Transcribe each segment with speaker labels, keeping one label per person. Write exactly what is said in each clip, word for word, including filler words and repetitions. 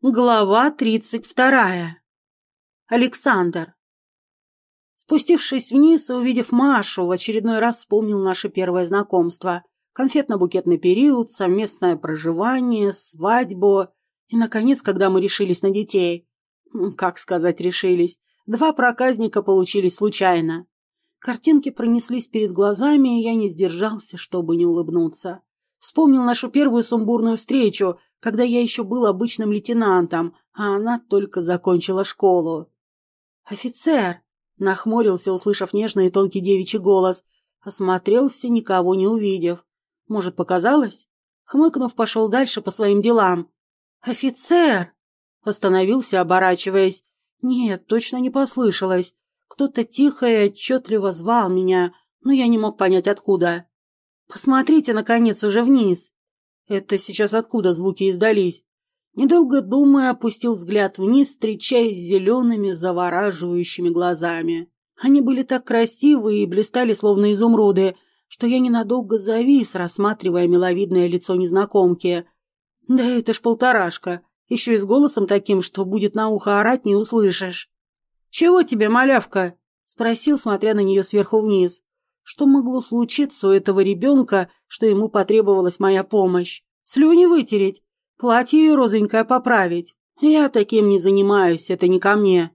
Speaker 1: Глава тридцать вторая. Александр. Спустившись вниз и увидев Машу, в очередной раз вспомнил наше первое знакомство. Конфетно-букетный период, совместное проживание, свадьбу. И, наконец, когда мы решились на детей. Как сказать решились? Два проказника получились случайно. Картинки пронеслись перед глазами, и я не сдержался, чтобы не улыбнуться. Вспомнил нашу первую сумбурную встречу, когда я еще был обычным лейтенантом, а она только закончила школу. «Офицер!» — нахмурился, услышав нежный и тонкий девичий голос. Осмотрелся, никого не увидев. Может, показалось? Хмыкнув, пошел дальше по своим делам. «Офицер!» — остановился, оборачиваясь. Нет, точно не послышалось. Кто-то тихо и отчетливо звал меня, но я не мог понять, откуда. «Посмотрите, наконец, уже вниз!» Это сейчас откуда звуки издались? Недолго думая, опустил взгляд вниз, встречаясь с зелеными, завораживающими глазами. Они были так красивы и блистали, словно изумруды, что я ненадолго завис, рассматривая миловидное лицо незнакомки. Да это ж полторашка, еще и с голосом таким, что будет на ухо орать, не услышишь. «Чего тебе, малявка?» — спросил, смотря на нее сверху вниз. Что могло случиться у этого ребенка, что ему потребовалась моя помощь? Слюни вытереть? Платье ее розовенькое поправить? Я таким не занимаюсь, это не ко мне.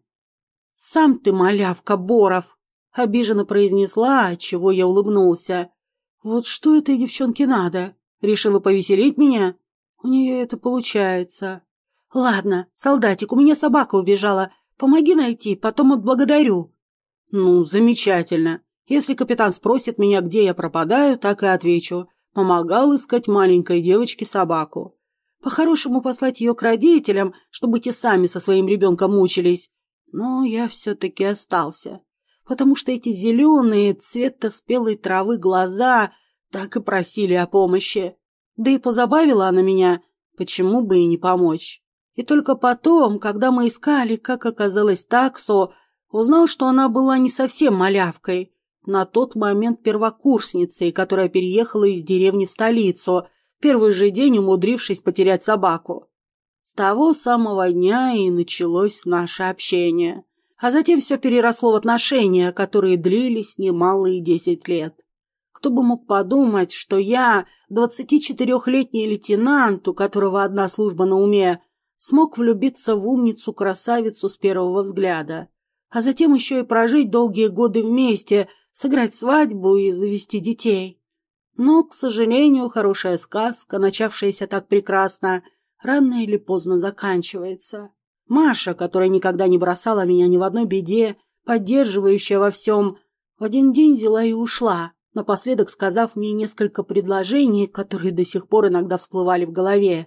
Speaker 1: «Сам ты, малявка, Боров!» — обиженно произнесла, отчего я улыбнулся. «Вот что этой девчонке надо? Решила повеселить меня? У нее это получается. Ладно, солдатик, у меня собака убежала. Помоги найти, потом отблагодарю». «Ну, замечательно. Если капитан спросит меня, где я пропадаю, так и отвечу. Помогал искать маленькой девочке собаку. По-хорошему послать ее к родителям, чтобы те сами со своим ребенком мучились. Но я все-таки остался, потому что эти зеленые, цвета спелой травы глаза так и просили о помощи. Да и позабавила она меня, почему бы и не помочь. И только потом, когда мы искали, как оказалось таксо, узнал, что она была не совсем малявкой. На тот момент первокурсницей, которая переехала из деревни в столицу, первый же день умудрившись потерять собаку. С того самого дня и началось наше общение. А затем все переросло в отношения, которые длились немалые десять лет. Кто бы мог подумать, что я, двадцатичетырехлетний лейтенант, у которого одна служба на уме, смог влюбиться в умницу-красавицу с первого взгляда. А затем еще и прожить долгие годы вместе, сыграть свадьбу и завести детей. Но, к сожалению, хорошая сказка, начавшаяся так прекрасно, рано или поздно заканчивается. Маша, которая никогда не бросала меня ни в одной беде, поддерживающая во всем, в один день взяла и ушла, напоследок сказав мне несколько предложений, которые до сих пор иногда всплывали в голове.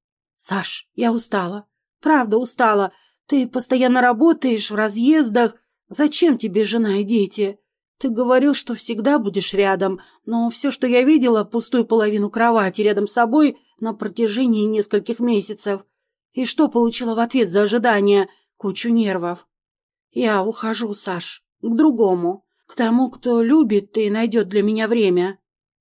Speaker 1: «Саш, я устала. Правда устала. Ты постоянно работаешь в разъездах. Зачем тебе жена и дети? Ты говорил, что всегда будешь рядом, но все, что я видела, пустую половину кровати рядом с собой на протяжении нескольких месяцев. И что получила в ответ за ожидание? Кучу нервов. Я ухожу, Саш, к другому, к тому, кто любит и найдет для меня время».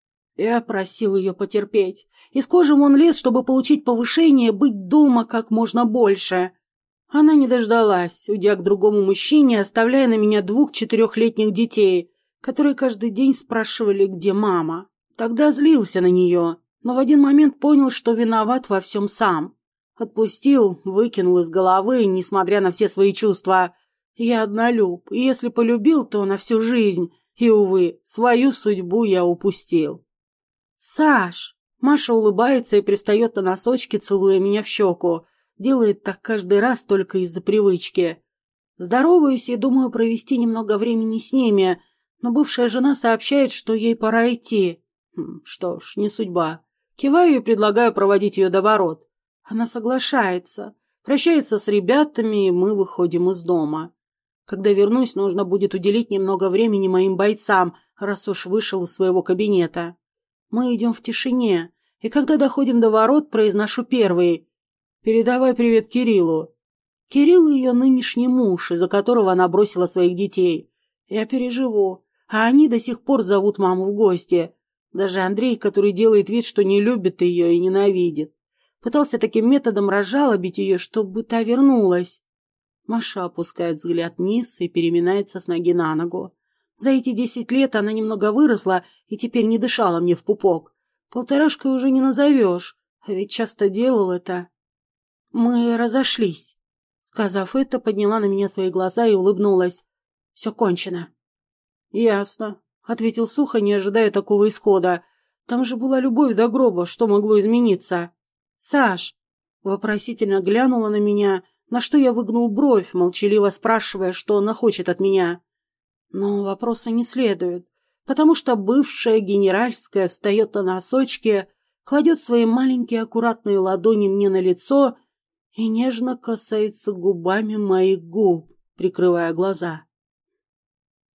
Speaker 1: Я просил ее потерпеть. Из кожи вон лез, чтобы получить повышение, быть дома как можно больше. Она не дождалась, уйдя к другому мужчине, оставляя на меня двух четырехлетних детей, которые каждый день спрашивали, где мама. Тогда злился на нее, но в один момент понял, что виноват во всем сам. Отпустил, выкинул из головы, несмотря на все свои чувства. Я однолюб, и если полюбил, то на всю жизнь. И, увы, свою судьбу я упустил. «Саш!» Маша улыбается и пристает на носочки, целуя меня в щеку. Делает так каждый раз только из-за привычки. Здороваюсь и думаю провести немного времени с ними, но бывшая жена сообщает, что ей пора идти. Хм, что ж, не судьба. Киваю и предлагаю проводить ее до ворот. Она соглашается, прощается с ребятами, и мы выходим из дома. Когда вернусь, нужно будет уделить немного времени моим бойцам, раз уж вышел из своего кабинета. Мы идем в тишине, и когда доходим до ворот, произношу первый: «Передавай привет Кириллу». Кирилл — ее нынешний муж, из-за которого она бросила своих детей. Я переживу, а они до сих пор зовут маму в гости. Даже Андрей, который делает вид, что не любит ее и ненавидит. Пытался таким методом разжалобить ее, чтобы та вернулась. Маша опускает взгляд вниз и переминается с ноги на ногу. За эти десять лет она немного выросла и теперь не дышала мне в пупок. Полторашкой уже не назовешь, а ведь часто делал это. Мы разошлись. Сказав это, подняла на меня свои глаза и улыбнулась. Все кончено. Ясно, ответил сухо, не ожидая такого исхода. Там же была любовь до гроба, что могло измениться? Саш, вопросительно глянула на меня, на что я выгнул бровь, молчаливо спрашивая, что она хочет от меня. Но вопроса не следует, потому что бывшая генеральская встает на носочки, кладет свои маленькие аккуратные ладони мне на лицо и нежно касается губами моих губ, прикрывая глаза.